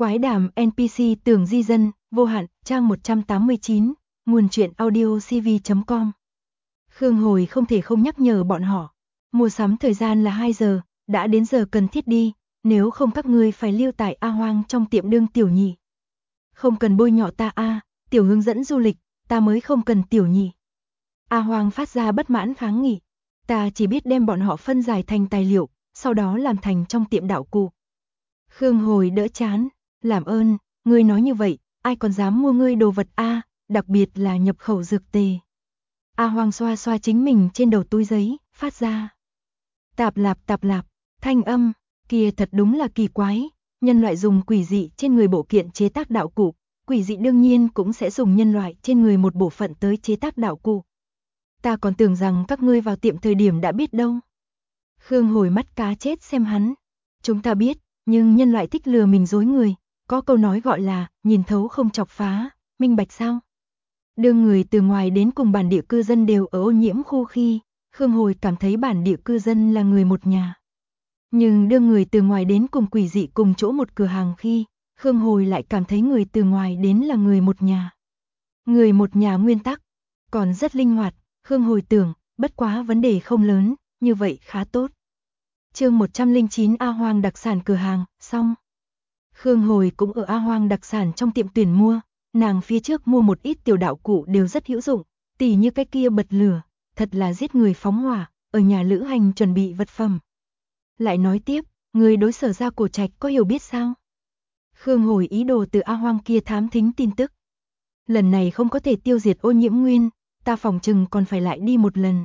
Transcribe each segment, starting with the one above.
Quái đàm NPC Tường Di Dân, vô hạn, trang 189, nguồn truyện audio cv.com. Khương Hồi không thể không nhắc nhở bọn họ. Mua sắm thời gian là 2 giờ, đã đến giờ cần thiết đi, nếu không các ngươi phải lưu tại A Hoang trong tiệm đương tiểu nhị. Không cần bôi nhọ ta a, tiểu hướng dẫn du lịch, ta mới không cần tiểu nhị. A Hoang phát ra bất mãn kháng nghị. Ta chỉ biết đem bọn họ phân giải thành tài liệu, sau đó làm thành trong tiệm đạo cụ. Khương Hồi đỡ chán, làm ơn, ngươi nói như vậy, ai còn dám mua ngươi đồ vật a, đặc biệt là nhập khẩu dược tề. A Hoang xoa xoa chính mình trên đầu túi giấy, phát ra tạp lạp, thanh âm, kia thật đúng là kỳ quái, nhân loại dùng quỷ dị trên người bộ kiện chế tác đạo cụ, quỷ dị đương nhiên cũng sẽ dùng nhân loại trên người một bộ phận tới chế tác đạo cụ. Ta còn tưởng rằng các ngươi vào tiệm thời điểm đã biết đâu. Khương Hồi mắt cá chết xem hắn. Chúng ta biết, nhưng nhân loại thích lừa mình dối người, có câu nói gọi là nhìn thấu không chọc phá, minh bạch sao? Đưa người từ ngoài đến cùng bản địa cư dân đều ở ô nhiễm khu khi, Khương Hồi cảm thấy bản địa cư dân là người một nhà. Nhưng đưa người từ ngoài đến cùng quỷ dị cùng chỗ một cửa hàng khi, Khương Hồi lại cảm thấy người từ ngoài đến là người một nhà. Người một nhà nguyên tắc, còn rất linh hoạt, Khương Hồi tưởng, bất quá vấn đề không lớn, như vậy khá tốt. Chương 109 A Hoang đặc sản cửa hàng, xong. Khương Hồi cũng ở A Hoang đặc sản trong tiệm tuyển mua, nàng phía trước mua một ít tiểu đạo cụ đều rất hữu dụng, tỉ như cái kia bật lửa, thật là giết người phóng hỏa, ở nhà lữ hành chuẩn bị vật phẩm. Lại nói tiếp, người đối Sở Gia Cổ Trạch có hiểu biết sao? Khương Hồi ý đồ từ A Hoang kia thám thính tin tức. Lần này không có thể tiêu diệt ô nhiễm nguyên, ta phòng chừng còn phải lại đi một lần.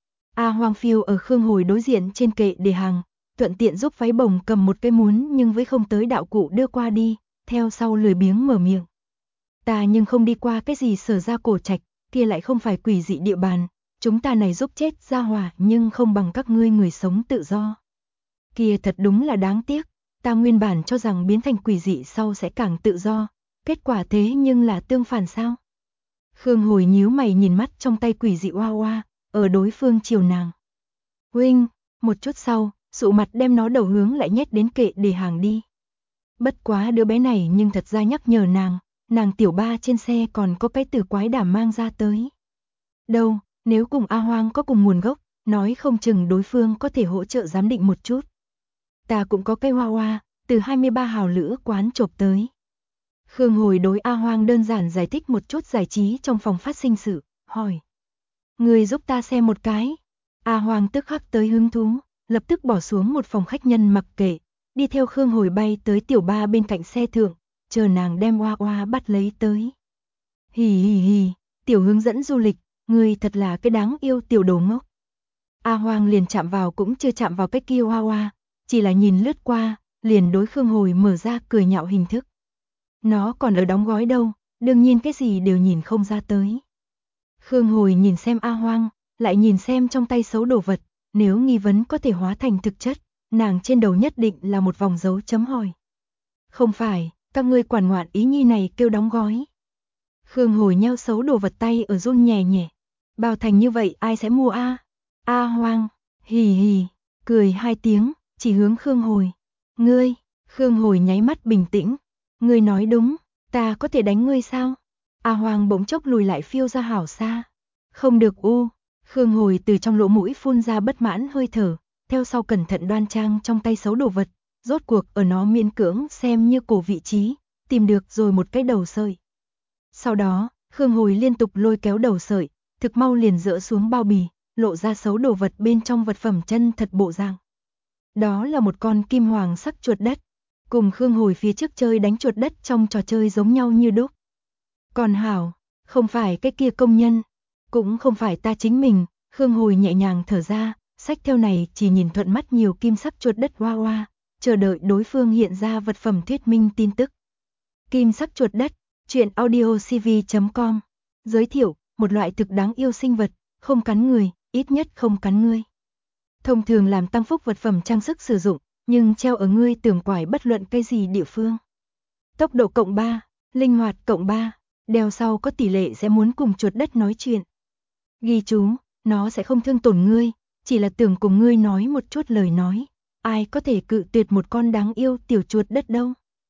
A Hoang phiêu ở Khương Hồi đối diện trên kệ để hàng, thuận tiện giúp váy bồng cầm một cái muốn nhưng với không tới đạo cụ đưa qua đi, theo sau lười biếng mở miệng. Ta nhưng không đi qua cái gì Sở Gia Cổ Trạch, kia lại không phải quỷ dị địa bàn, chúng ta này giúp chết gia hỏa nhưng không bằng các ngươi người sống tự do. Kia thật đúng là đáng tiếc, ta nguyên bản cho rằng biến thành quỷ dị sau sẽ càng tự do, kết quả thế nhưng là tương phản sao? Khương Hồi nhíu mày nhìn mắt trong tay quỷ dị oa oa, ở đối phương chiều nàng. Huynh, một chút sau, sụ mặt đem nó đầu hướng lại nhét đến kệ để hàng đi. Bất quá đứa bé này nhưng thật ra nhắc nhở nàng tiểu ba trên xe còn có cái từ quái đảm mang ra tới. Đâu, nếu cùng A Hoang có cùng nguồn gốc, nói không chừng đối phương có thể hỗ trợ giám định một chút. Ta cũng có cái hoa hoa, từ 23 hào lữ quán chộp tới. Khương Hồi đối A Hoang đơn giản giải thích một chút giải trí trong phòng phát sinh sự, hỏi. Người giúp ta xem một cái. A Hoang tức khắc tới hứng thú, lập tức bỏ xuống một phòng khách nhân mặc kệ, đi theo Khương Hồi bay tới tiểu ba bên cạnh xe thượng, chờ nàng đem oa oa bắt lấy tới. Hì hì hì, tiểu hướng dẫn du lịch, người thật là cái đáng yêu tiểu đồ ngốc. A Hoang liền chạm vào cũng chưa chạm vào cái kia oa oa, chỉ là nhìn lướt qua, liền đối Khương Hồi mở ra cười nhạo hình thức. Nó còn ở đóng gói đâu, đương nhiên cái gì đều nhìn không ra tới. Khương Hồi nhìn xem A Hoang, lại nhìn xem trong tay xấu đồ vật, nếu nghi vấn có thể hóa thành thực chất, nàng trên đầu nhất định là một vòng dấu chấm hỏi. Không phải, các ngươi quản ngoạn ý nhi này kêu đóng gói. Khương Hồi nheo xấu đồ vật tay ở run nhẹ nhẹ. Bao thành như vậy ai sẽ mua a? A Hoang, hì hì, cười hai tiếng, chỉ hướng Khương Hồi. Ngươi, Khương Hồi nháy mắt bình tĩnh. Ngươi nói đúng, ta có thể đánh ngươi sao? A Hoang bỗng chốc lùi lại phiêu ra hảo xa. Không được u, Khương Hồi từ trong lỗ mũi phun ra bất mãn hơi thở, theo sau cẩn thận đoan trang trong tay xấu đồ vật, rốt cuộc ở nó miễn cưỡng xem như cổ vị trí, tìm được rồi một cái đầu sợi. Sau đó, Khương Hồi liên tục lôi kéo đầu sợi, thực mau liền dỡ xuống bao bì, lộ ra xấu đồ vật bên trong vật phẩm chân thật bộ dạng. Đó là một con kim hoàng sắc chuột đất, cùng Khương Hồi phía trước chơi đánh chuột đất trong trò chơi giống nhau như đúc. Còn hảo, không phải cái kia công nhân, cũng không phải ta chính mình, Khương Hồi nhẹ nhàng thở ra, sách theo này chỉ nhìn thuận mắt nhiều kim sắc chuột đất hoa hoa, chờ đợi đối phương hiện ra vật phẩm thuyết minh tin tức. Kim sắc chuột đất, truyện audio cv.com, giới thiệu, một loại thực đáng yêu sinh vật, không cắn người, ít nhất không cắn ngươi. Thông thường làm tăng phúc vật phẩm trang sức sử dụng, nhưng treo ở ngươi tưởng quải bất luận cái gì địa phương. Tốc độ cộng 3, linh hoạt cộng 3, đeo sau có tỷ lệ sẽ muốn cùng chuột đất nói chuyện. Ghi chú, nó sẽ không thương tổn ngươi, chỉ là tưởng cùng ngươi nói một chút lời nói, ai có thể cự tuyệt một con đáng yêu tiểu chuột đất đâu.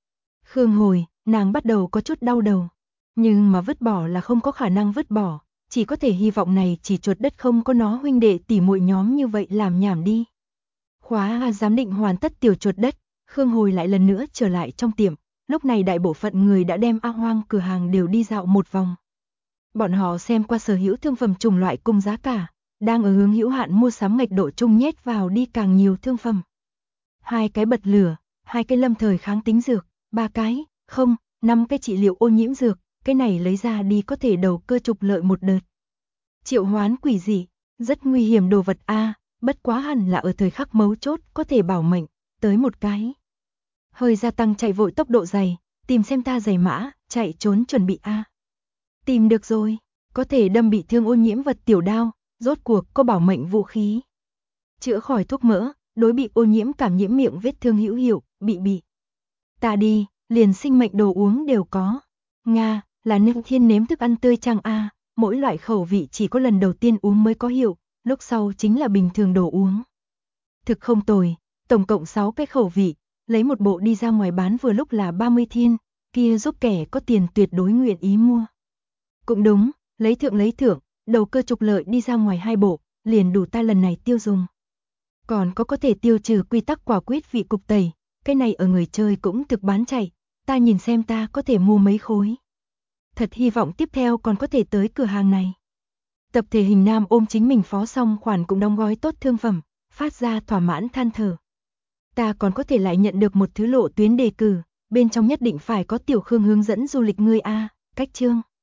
Khương Hồi, nàng bắt đầu có chút đau đầu. Nhưng mà vứt bỏ là không có khả năng vứt bỏ, chỉ có thể hy vọng này chỉ chuột đất không có nó huynh đệ tỉ muội nhóm như vậy làm nhảm đi. Khóa giám định hoàn tất tiểu chuột đất, Khương Hồi lại lần nữa trở lại trong tiệm, lúc này đại bộ phận người đã đem A Hoang cửa hàng đều đi dạo một vòng. Bọn họ xem qua sở hữu thương phẩm chủng loại cùng giá cả, đang ở hướng hữu hạn mua sắm ngạch độ chung nhét vào đi càng nhiều thương phẩm. 2 cái bật lửa, 2 cái lâm thời kháng tính dược, 3 cái, không, 5 cái trị liệu ô nhiễm dược, cái này lấy ra đi có thể đầu cơ trục lợi một đợt. Triệu hoán quỷ dị, rất nguy hiểm đồ vật a, bất quá hẳn là ở thời khắc mấu chốt có thể bảo mệnh, tới một cái. Hơi gia tăng chạy vội tốc độ dày, tìm xem ta giày mã, chạy trốn chuẩn bị a. Tìm được rồi, có thể đâm bị thương ô nhiễm vật tiểu đao, rốt cuộc có bảo mệnh vũ khí. Chữa khỏi thuốc mỡ, đối bị ô nhiễm cảm nhiễm miệng vết thương hữu hiệu, bị. Ta đi, liền sinh mệnh đồ uống đều có. Nga, là nương thiên nếm thức ăn tươi chăng a, mỗi loại khẩu vị chỉ có lần đầu tiên uống mới có hiệu, lúc sau chính là bình thường đồ uống. Thực không tồi, tổng cộng 6 cái khẩu vị, lấy một bộ đi ra ngoài bán vừa lúc là 30 thiên, kia giúp kẻ có tiền tuyệt đối nguyện ý mua. Cũng đúng, lấy thượng, đầu cơ trục lợi đi ra ngoài 2 bộ, liền đủ ta lần này tiêu dùng. Còn có thể tiêu trừ quy tắc quả quyết vị cục tẩy, cái này ở người chơi cũng thực bán chạy, ta nhìn xem ta có thể mua mấy khối. Thật hy vọng tiếp theo còn có thể tới cửa hàng này. Tập thể hình nam ôm chính mình phó xong khoản cũng đóng gói tốt thương phẩm, phát ra thỏa mãn than thở. Ta còn có thể lại nhận được một thứ lộ tuyến đề cử, bên trong nhất định phải có tiểu Khương hướng dẫn du lịch ngươi a, cách chương.